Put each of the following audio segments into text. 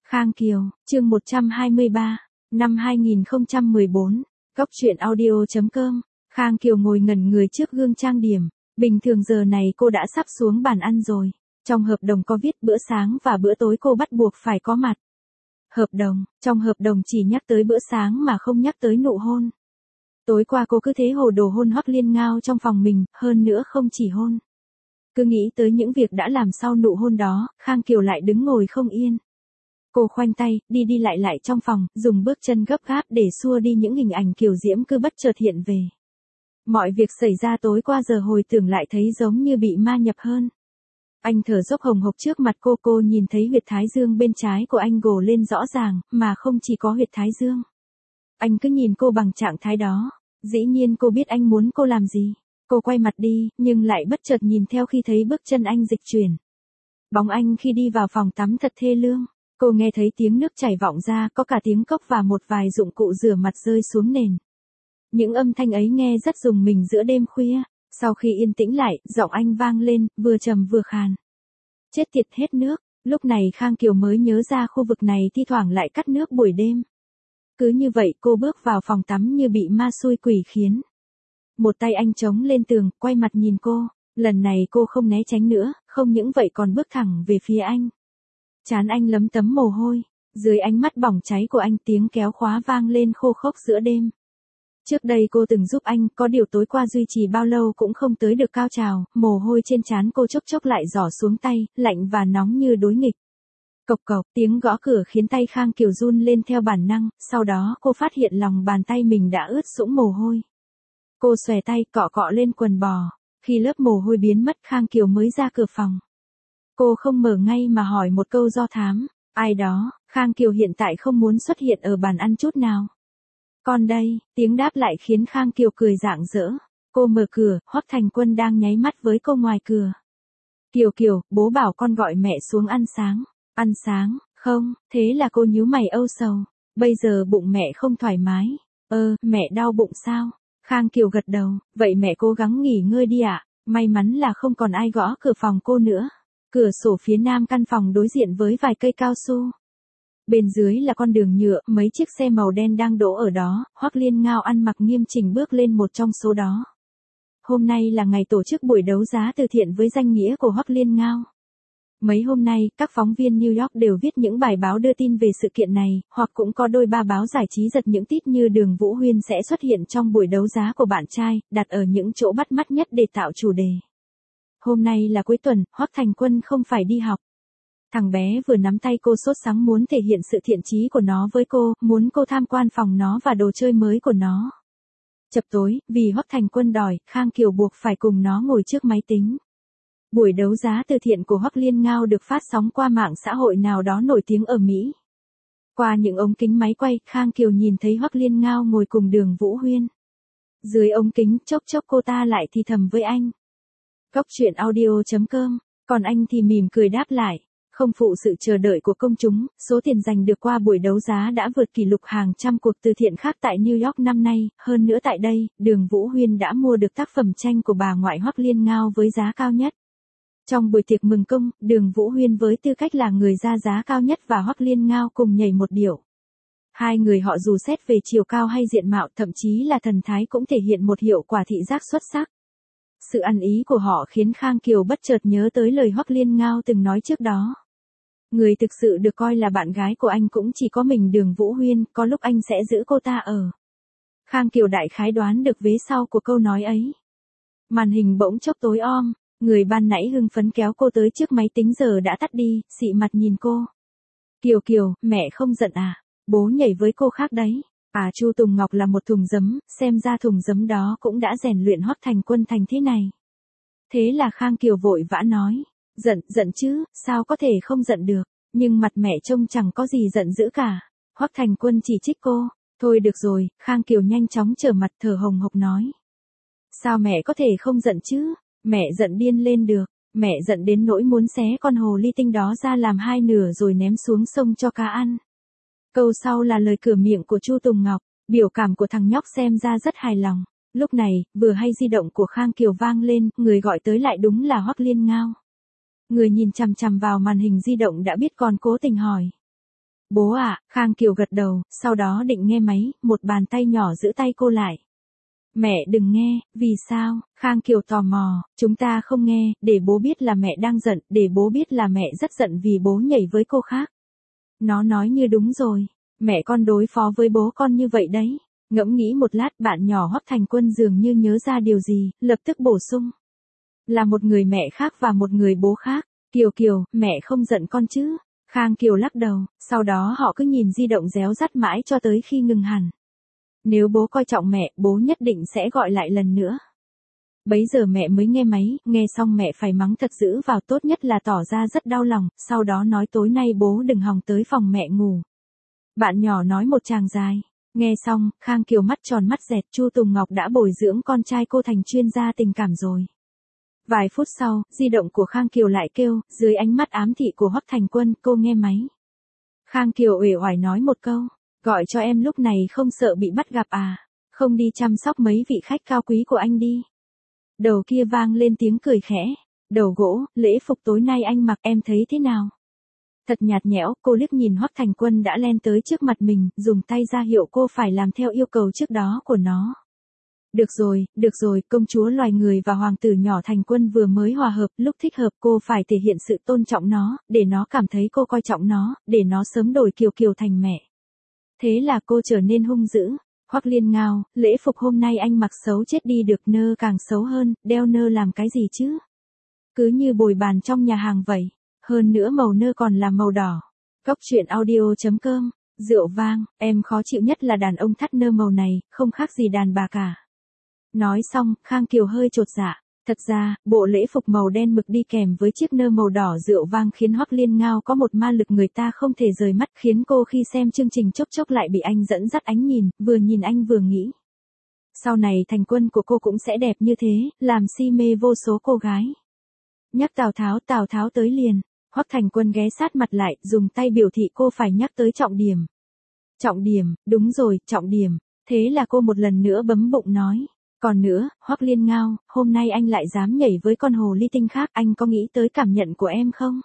Khang Kiều, chương 123, năm 2014, Góc truyện audio.com. Khang Kiều ngồi ngẩn người trước gương trang điểm. Bình thường giờ này cô đã sắp xuống bàn ăn rồi. Trong hợp đồng có viết bữa sáng và bữa tối cô bắt buộc phải có mặt. Trong hợp đồng chỉ nhắc tới bữa sáng mà không nhắc tới nụ hôn. Tối qua cô cứ thế hồ đồ hôn Hoắc Liên Ngao trong phòng mình, hơn nữa không chỉ hôn. Cứ nghĩ tới những việc đã làm sau nụ hôn đó, Khang Kiều lại đứng ngồi không yên. Cô khoanh tay, đi lại trong phòng, dùng bước chân gấp gáp để xua đi những hình ảnh kiều diễm cứ bất chợt hiện về. Mọi việc xảy ra tối qua giờ hồi tưởng lại thấy giống như bị ma nhập hơn. Anh thở dốc hồng hộc trước mặt cô nhìn thấy huyệt thái dương bên trái của anh gồ lên rõ ràng, mà không chỉ có huyệt thái dương. Anh cứ nhìn cô bằng trạng thái đó, dĩ nhiên cô biết anh muốn cô làm gì. Cô quay mặt đi, nhưng lại bất chợt nhìn theo khi thấy bước chân anh dịch chuyển. Bóng anh khi đi vào phòng tắm thật thê lương. Cô nghe thấy tiếng nước chảy vọng ra, có cả tiếng cốc và một vài dụng cụ rửa mặt rơi xuống nền. Những âm thanh ấy nghe rất rùng mình giữa đêm khuya. Sau khi yên tĩnh lại, giọng anh vang lên, vừa trầm vừa khàn. Chết tiệt hết nước. Lúc này Khang Kiều mới nhớ ra khu vực này thi thoảng lại cắt nước buổi đêm. Cứ như vậy cô bước vào phòng tắm như bị ma xui quỷ khiến. Một tay anh chống lên tường, quay mặt nhìn cô. Lần này cô không né tránh nữa, không những vậy còn bước thẳng về phía anh. Trán anh lấm tấm mồ hôi, dưới ánh mắt bỏng cháy của anh tiếng kéo khóa vang lên khô khốc giữa đêm. Trước đây cô từng giúp anh, có điều tối qua duy trì bao lâu cũng không tới được cao trào, mồ hôi trên trán cô chốc chốc lại rỏ xuống tay, lạnh và nóng như đối nghịch. Cộc cộc, tiếng gõ cửa khiến tay Khang Kiều run lên theo bản năng, sau đó cô phát hiện lòng bàn tay mình đã ướt sũng mồ hôi. Cô xòe tay cọ lên quần bò, khi lớp mồ hôi biến mất Khang Kiều mới ra cửa phòng. Cô không mở ngay mà hỏi một câu do thám, ai đó. Khang Kiều hiện tại không muốn xuất hiện ở bàn ăn chút nào. Con đây, tiếng đáp lại khiến Khang Kiều cười rạng rỡ. Cô mở cửa, Hoắc Thành Quân đang nháy mắt với cô ngoài cửa. Kiều, bố bảo con gọi mẹ xuống ăn sáng. Ăn sáng, không, thế là cô nhíu mày âu sầu. Bây giờ bụng mẹ không thoải mái. Mẹ đau bụng sao? Khang Kiều gật đầu, vậy mẹ cố gắng nghỉ ngơi đi ạ. May mắn là không còn ai gõ cửa phòng cô nữa. Cửa sổ phía nam căn phòng đối diện với vài cây cao su. Bên dưới là con đường nhựa, mấy chiếc xe màu đen đang đỗ ở đó, Hoắc Liên Ngao ăn mặc nghiêm chỉnh bước lên một trong số đó. Hôm nay là ngày tổ chức buổi đấu giá từ thiện với danh nghĩa của Hoắc Liên Ngao. Mấy hôm nay, các phóng viên New York đều viết những bài báo đưa tin về sự kiện này, hoặc cũng có đôi ba báo giải trí giật những tít như Đường Vũ Huyên sẽ xuất hiện trong buổi đấu giá của bạn trai, đặt ở những chỗ bắt mắt nhất để tạo chủ đề. Hôm nay là cuối tuần, Hoắc Thành Quân không phải đi học. Thằng bé vừa nắm tay cô sốt sắng muốn thể hiện sự thiện chí của nó với cô, muốn cô tham quan phòng nó và đồ chơi mới của nó. Chập tối, vì Hoắc Thành Quân đòi, Khang Kiều buộc phải cùng nó ngồi trước máy tính. Buổi đấu giá từ thiện của Hoắc Liên Ngao được phát sóng qua mạng xã hội nào đó nổi tiếng ở Mỹ. Qua những ống kính máy quay, Khang Kiều nhìn thấy Hoắc Liên Ngao ngồi cùng Đường Vũ Huyên. Dưới ống kính, chốc cô ta lại thì thầm với anh. Góc truyện audio.com, còn anh thì mỉm cười đáp lại. Không phụ sự chờ đợi của công chúng, số tiền giành được qua buổi đấu giá đã vượt kỷ lục hàng trăm cuộc từ thiện khác tại New York năm nay, hơn nữa tại đây, Đường Vũ Huyên đã mua được tác phẩm tranh của bà ngoại Hoắc Liên Ngao với giá cao nhất. Trong buổi tiệc mừng công, Đường Vũ Huyên với tư cách là người ra giá cao nhất và Hoắc Liên Ngao cùng nhảy một điệu. Hai người họ dù xét về chiều cao hay diện mạo, thậm chí là thần thái cũng thể hiện một hiệu quả thị giác xuất sắc. Sự ăn ý của họ khiến Khang Kiều bất chợt nhớ tới lời Hoắc Liên Ngao từng nói trước đó. Người thực sự được coi là bạn gái của anh cũng chỉ có mình Đường Vũ Huyên, có lúc anh sẽ giữ cô ta ở. Khang Kiều đại khái đoán được vế sau của câu nói ấy. Màn hình bỗng chốc tối om, người ban nãy hưng phấn kéo cô tới trước máy tính giờ đã tắt đi, xị mặt nhìn cô. Kiều, mẹ không giận à? Bố nhảy với cô khác đấy. Chu Tùng Ngọc là một thùng giấm, xem ra thùng giấm đó cũng đã rèn luyện Hoắc Thành Quân thành thế này. Thế là Khang Kiều vội vã nói, giận chứ, sao có thể không giận được, nhưng mặt mẹ trông chẳng có gì giận dữ cả. Hoắc Thành Quân chỉ trích cô, thôi được rồi, Khang Kiều nhanh chóng trở mặt thở hồng hộc nói. Sao mẹ có thể không giận chứ, mẹ giận điên lên được, mẹ giận đến nỗi muốn xé con hồ ly tinh đó ra làm hai nửa rồi ném xuống sông cho cá ăn. Câu sau là lời cửa miệng của Chu Tùng Ngọc, biểu cảm của thằng nhóc xem ra rất hài lòng. Lúc này, vừa hay di động của Khang Kiều vang lên, người gọi tới lại đúng là Hoắc Liên Ngao. Người nhìn chằm chằm vào màn hình di động đã biết còn cố tình hỏi. Bố ạ, Khang Kiều gật đầu, sau đó định nghe máy, một bàn tay nhỏ giữ tay cô lại. Mẹ đừng nghe, vì sao? Khang Kiều tò mò, chúng ta không nghe, để bố biết là mẹ đang giận, để bố biết là mẹ rất giận vì bố nhảy với cô khác. Nó nói như đúng rồi, mẹ con đối phó với bố con như vậy đấy. Ngẫm nghĩ một lát, bạn nhỏ Hoắc Thành Quân dường như nhớ ra điều gì, lập tức bổ sung. Là một người mẹ khác và một người bố khác. Kiều Kiều, mẹ không giận con chứ? Khang Kiều lắc đầu, sau đó họ cứ nhìn di động réo rắt mãi cho tới khi ngừng hẳn. Nếu bố coi trọng mẹ, bố nhất định sẽ gọi lại lần nữa. Bấy giờ mẹ mới nghe máy, nghe xong mẹ phải mắng thật dữ vào, tốt nhất là tỏ ra rất đau lòng, sau đó nói tối nay bố đừng hòng tới phòng mẹ ngủ. Bạn nhỏ nói một tràng dài. Nghe xong, Khang Kiều mắt tròn mắt dẹt, Chu Tùng Ngọc đã bồi dưỡng con trai cô thành chuyên gia tình cảm rồi. Vài phút sau, di động của Khang Kiều lại kêu, dưới ánh mắt ám thị của Hoắc Thành Quân, cô nghe máy. Khang Kiều uể oải nói một câu, gọi cho em lúc này không sợ bị bắt gặp à, không đi chăm sóc mấy vị khách cao quý của anh đi. Đầu kia vang lên tiếng cười khẽ, đầu gỗ, lễ phục tối nay anh mặc em thấy thế nào? Thật nhạt nhẽo, cô liếc nhìn Hoắc Thành Quân đã len tới trước mặt mình, dùng tay ra hiệu cô phải làm theo yêu cầu trước đó của nó. Được rồi, công chúa loài người và hoàng tử nhỏ Thành Quân vừa mới hòa hợp, lúc thích hợp cô phải thể hiện sự tôn trọng nó, để nó cảm thấy cô coi trọng nó, để nó sớm đổi Kiều Kiều thành mẹ. Thế là cô trở nên hung dữ. Hoắc Liên Ngao, lễ phục hôm nay anh mặc xấu chết đi được, nơ càng xấu hơn, đeo nơ làm cái gì chứ? Cứ như bồi bàn trong nhà hàng vậy. Hơn nữa màu nơ còn là màu đỏ. Góc truyện audio.com, rượu vang, em khó chịu nhất là đàn ông thắt nơ màu này, không khác gì đàn bà cả. Nói xong, Khang Kiều hơi chột dạ. Thật ra, bộ lễ phục màu đen mực đi kèm với chiếc nơ màu đỏ rượu vang khiến Hoắc Liên Ngao có một ma lực người ta không thể rời mắt, khiến cô khi xem chương trình chốc chốc lại bị anh dẫn dắt ánh nhìn, vừa nhìn anh vừa nghĩ. Sau này Thành Quân của cô cũng sẽ đẹp như thế, làm si mê vô số cô gái. Nhắc Tào Tháo tới liền. Hoắc Thành Quân ghé sát mặt lại, dùng tay biểu thị cô phải nhắc tới trọng điểm. Trọng điểm, đúng rồi, trọng điểm. Thế là cô một lần nữa bấm bụng nói. Còn nữa, Hoắc Liên Ngao, hôm nay anh lại dám nhảy với con hồ ly tinh khác, anh có nghĩ tới cảm nhận của em không?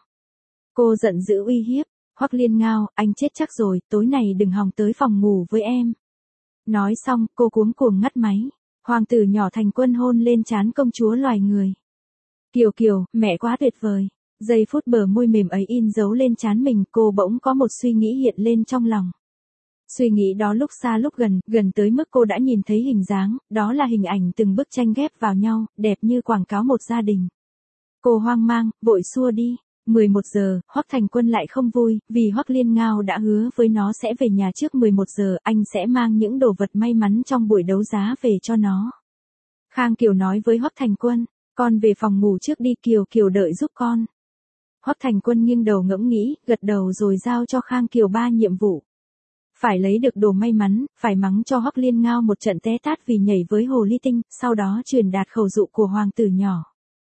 Cô giận dữ uy hiếp. Hoắc Liên Ngao, anh chết chắc rồi, tối nay đừng hòng tới phòng ngủ với em. Nói xong, cô cuống cuồng ngắt máy. Hoàng tử nhỏ Thành Quân hôn lên trán công chúa loài người. Kiều Kiều, mẹ quá tuyệt vời. Giây phút bờ môi mềm ấy in dấu lên trán mình, cô bỗng có một suy nghĩ hiện lên trong lòng. Suy nghĩ đó lúc xa lúc gần tới mức cô đã nhìn thấy hình dáng, đó là hình ảnh từng bức tranh ghép vào nhau, đẹp như quảng cáo một gia đình. Cô hoang mang, vội xua đi. 11 giờ, Hoắc Thành Quân lại không vui, vì Hoắc Liên Ngao đã hứa với nó sẽ về nhà trước 11 giờ, anh sẽ mang những đồ vật may mắn trong buổi đấu giá về cho nó. Khang Kiều nói với Hoắc Thành Quân, con về phòng ngủ trước đi, Kiều Kiều đợi giúp con. Hoắc Thành Quân nghiêng đầu ngẫm nghĩ, gật đầu rồi giao cho Khang Kiều 3 nhiệm vụ. Phải lấy được đồ may mắn, phải mắng cho Hoắc Liên Ngao một trận té tát vì nhảy với hồ ly tinh, sau đó truyền đạt khẩu dụ của hoàng tử nhỏ.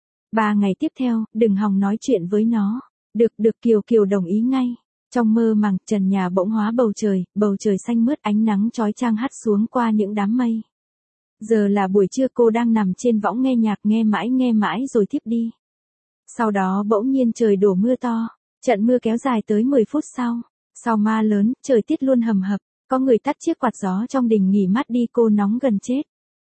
3 ngày tiếp theo, đừng hòng nói chuyện với nó. Được Kiều Kiều đồng ý ngay. Trong mơ màng, trần nhà bỗng hóa bầu trời xanh mướt, ánh nắng chói chang hắt xuống qua những đám mây. Giờ là buổi trưa, cô đang nằm trên võng nghe nhạc, nghe mãi rồi thiếp đi. Sau đó bỗng nhiên trời đổ mưa to, trận mưa kéo dài tới 10 phút sau. Sau ma lớn, trời tiết luôn hầm hập, có người tắt chiếc quạt gió trong đình nghỉ mát đi, cô nóng gần chết.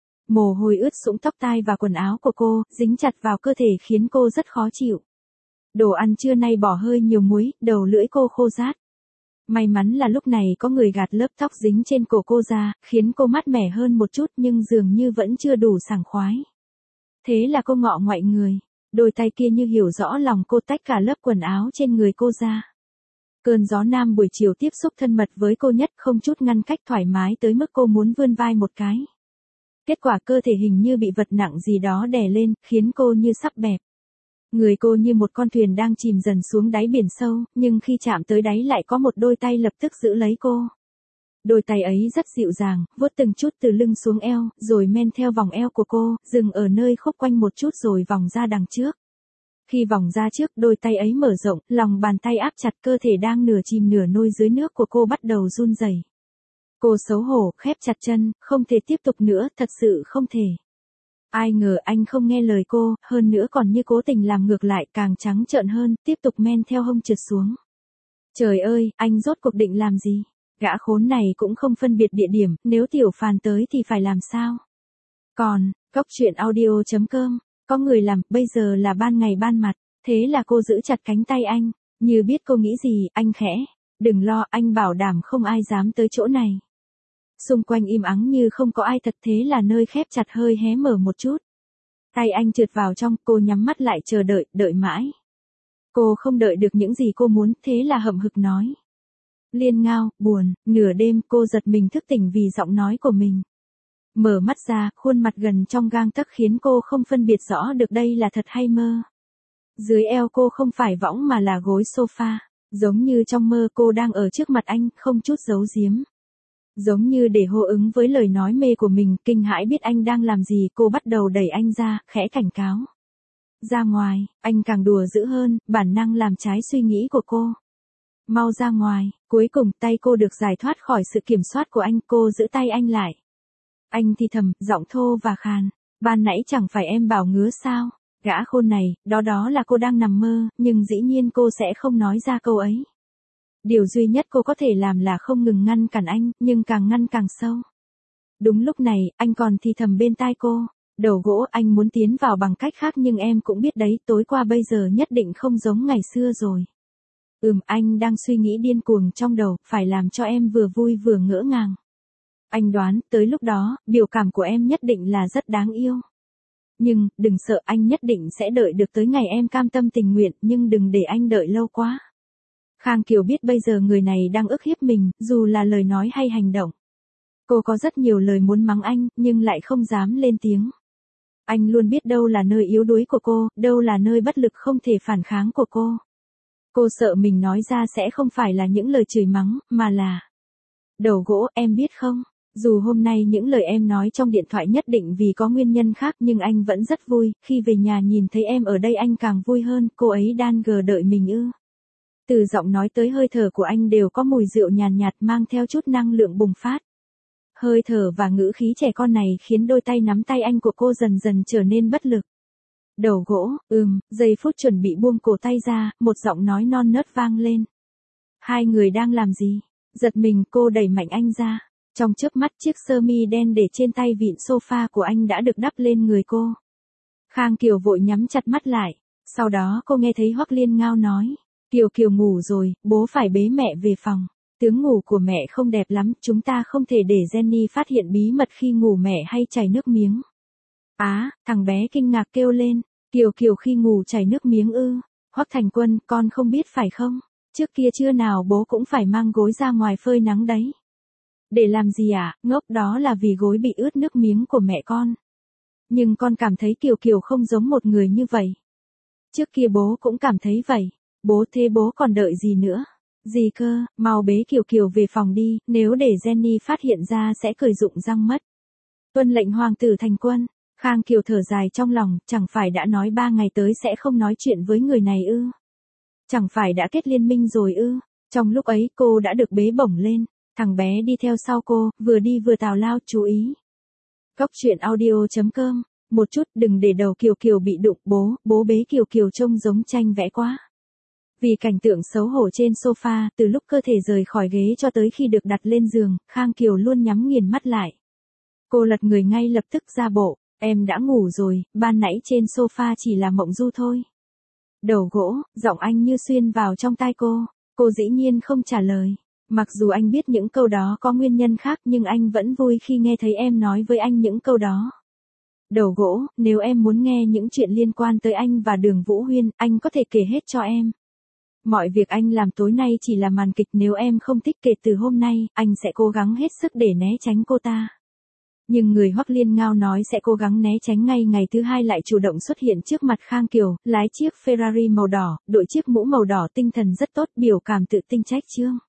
Mồ hôi ướt sũng tóc tai và quần áo của cô, dính chặt vào cơ thể khiến cô rất khó chịu. Đồ ăn trưa nay bỏ hơi nhiều muối, đầu lưỡi cô khô rát. May mắn là lúc này có người gạt lớp tóc dính trên cổ cô ra, khiến cô mát mẻ hơn một chút, nhưng dường như vẫn chưa đủ sảng khoái. Thế là cô ngọ ngoại người, đôi tay kia như hiểu rõ lòng cô, tách cả lớp quần áo trên người cô ra. Cơn gió nam buổi chiều tiếp xúc thân mật với cô nhất, không chút ngăn cách, thoải mái tới mức cô muốn vươn vai một cái. Kết quả cơ thể hình như bị vật nặng gì đó đè lên, khiến cô như sắp bẹp. Người cô như một con thuyền đang chìm dần xuống đáy biển sâu, nhưng khi chạm tới đáy lại có một đôi tay lập tức giữ lấy cô. Đôi tay ấy rất dịu dàng, vuốt từng chút từ lưng xuống eo, rồi men theo vòng eo của cô, dừng ở nơi khúc quanh một chút rồi vòng ra đằng trước. Khi vòng ra trước, đôi tay ấy mở rộng, lòng bàn tay áp chặt cơ thể đang nửa chìm nửa nổi dưới nước của cô, bắt đầu run rẩy. Cô xấu hổ, khép chặt chân, không thể tiếp tục nữa, thật sự không thể. Ai ngờ anh không nghe lời cô, hơn nữa còn như cố tình làm ngược lại, càng trắng trợn hơn, tiếp tục men theo hông trượt xuống. Trời ơi, anh rốt cuộc định làm gì? Gã khốn này cũng không phân biệt địa điểm, nếu Tiểu Phàn tới thì phải làm sao? Còn, góc truyện audio.com, có người làm, bây giờ là ban ngày ban mặt, thế là cô giữ chặt cánh tay anh, như biết cô nghĩ gì, anh khẽ. Đừng lo, anh bảo đảm không ai dám tới chỗ này. Xung quanh im ắng như không có ai thật, thế là nơi khép chặt hơi hé mở một chút. Tay anh trượt vào trong, cô nhắm mắt lại chờ đợi, đợi mãi. Cô không đợi được những gì cô muốn, thế là hậm hực nói. Liên Ngao, buồn, nửa đêm cô giật mình thức tỉnh vì giọng nói của mình. Mở mắt ra, khuôn mặt gần trong gang tấc khiến cô không phân biệt rõ được đây là thật hay mơ. Dưới eo cô không phải võng mà là gối sofa. Giống như trong mơ cô đang ở trước mặt anh, không chút giấu giếm. Giống như để hô ứng với lời nói mê của mình, kinh hãi biết anh đang làm gì, cô bắt đầu đẩy anh ra, khẽ cảnh cáo. Ra ngoài, anh càng đùa dữ hơn, bản năng làm trái suy nghĩ của cô. Mau ra ngoài, cuối cùng tay cô được giải thoát khỏi sự kiểm soát của anh, cô giữ tay anh lại. Anh thì thầm, giọng thô và khàn. Ban nãy chẳng phải em bảo ngứa sao? Gã khôn này, đó là cô đang nằm mơ, nhưng dĩ nhiên cô sẽ không nói ra câu ấy. Điều duy nhất cô có thể làm là không ngừng ngăn cản anh, nhưng càng ngăn càng sâu. Đúng lúc này, anh còn thì thầm bên tai cô. Đầu gỗ, anh muốn tiến vào bằng cách khác nhưng em cũng biết đấy, tối qua bây giờ nhất định không giống ngày xưa rồi. Anh đang suy nghĩ điên cuồng trong đầu, phải làm cho em vừa vui vừa ngỡ ngàng. Anh đoán, tới lúc đó, biểu cảm của em nhất định là rất đáng yêu. Nhưng, đừng sợ, anh nhất định sẽ đợi được tới ngày em cam tâm tình nguyện, nhưng đừng để anh đợi lâu quá. Khang Kiều biết bây giờ người này đang ức hiếp mình, dù là lời nói hay hành động. Cô có rất nhiều lời muốn mắng anh, nhưng lại không dám lên tiếng. Anh luôn biết đâu là nơi yếu đuối của cô, đâu là nơi bất lực không thể phản kháng của cô. Cô sợ mình nói ra sẽ không phải là những lời chửi mắng, mà là... Đầu gỗ, em biết không? Dù hôm nay những lời em nói trong điện thoại nhất định vì có nguyên nhân khác nhưng anh vẫn rất vui, khi về nhà nhìn thấy em ở đây anh càng vui hơn, cô ấy đan gờ đợi mình ư. Từ giọng nói tới hơi thở của anh đều có mùi rượu nhàn nhạt mang theo chút năng lượng bùng phát. Hơi thở và ngữ khí trẻ con này khiến đôi tay nắm tay anh của cô dần dần trở nên bất lực. Đầu gỗ, giây phút chuẩn bị buông cổ tay ra, một giọng nói non nớt vang lên. Hai người đang làm gì? Giật mình cô đẩy mạnh anh ra. Trong chớp mắt chiếc sơ mi đen để trên tay vịn sofa của anh đã được đắp lên người cô. Khang Kiều vội nhắm chặt mắt lại. Sau đó cô nghe thấy Hoắc Liên Ngao nói. Kiều ngủ rồi, bố phải bế mẹ về phòng. Tướng ngủ của mẹ không đẹp lắm, chúng ta không thể để Jenny phát hiện bí mật khi ngủ mẹ hay chảy nước miếng. Thằng bé kinh ngạc kêu lên. Kiều khi ngủ chảy nước miếng ư? Hoắc Thành Quân, con không biết phải không? Trước kia trưa nào bố cũng phải mang gối ra ngoài phơi nắng đấy. Để làm gì à? Ngốc, đó là vì gối bị ướt nước miếng của mẹ con. Nhưng con cảm thấy Kiều không giống một người như vậy. Trước kia bố cũng cảm thấy vậy. Thế bố còn đợi gì nữa? Gì cơ, mau bế Kiều về phòng đi, nếu để Jenny phát hiện ra sẽ cười rụng răng mất. Tuân lệnh hoàng tử Thành Quân. Khang Kiều thở dài trong lòng, chẳng phải đã nói 3 ngày tới sẽ không nói chuyện với người này ư? Chẳng phải đã kết liên minh rồi ư? Trong lúc ấy cô đã được bế bổng lên, thằng bé đi theo sau cô, vừa đi vừa tào lao, chú ý. Góc truyện audio.com, một chút đừng để đầu Kiều bị đụng, bố bế Kiều trông giống tranh vẽ quá. Vì cảnh tượng xấu hổ trên sofa, từ lúc cơ thể rời khỏi ghế cho tới khi được đặt lên giường, Khang Kiều luôn nhắm nghiền mắt lại. Cô lật người ngay lập tức ra bộ. Em đã ngủ rồi, ban nãy trên sofa chỉ là mộng du thôi. Đầu gỗ, giọng anh như xuyên vào trong tai cô dĩ nhiên không trả lời. Mặc dù anh biết những câu đó có nguyên nhân khác nhưng anh vẫn vui khi nghe thấy em nói với anh những câu đó. Đầu gỗ, nếu em muốn nghe những chuyện liên quan tới anh và Đường Vũ Huyên, anh có thể kể hết cho em. Mọi việc anh làm tối nay chỉ là màn kịch, nếu em không thích kể từ hôm nay, anh sẽ cố gắng hết sức để né tránh cô ta. Nhưng người Hoắc Liên Ngao nói sẽ cố gắng né tránh ngay ngày thứ hai lại chủ động xuất hiện trước mặt Khang Kiều, lái chiếc Ferrari màu đỏ, đội chiếc mũ màu đỏ, tinh thần rất tốt, biểu cảm tự tin trách chương.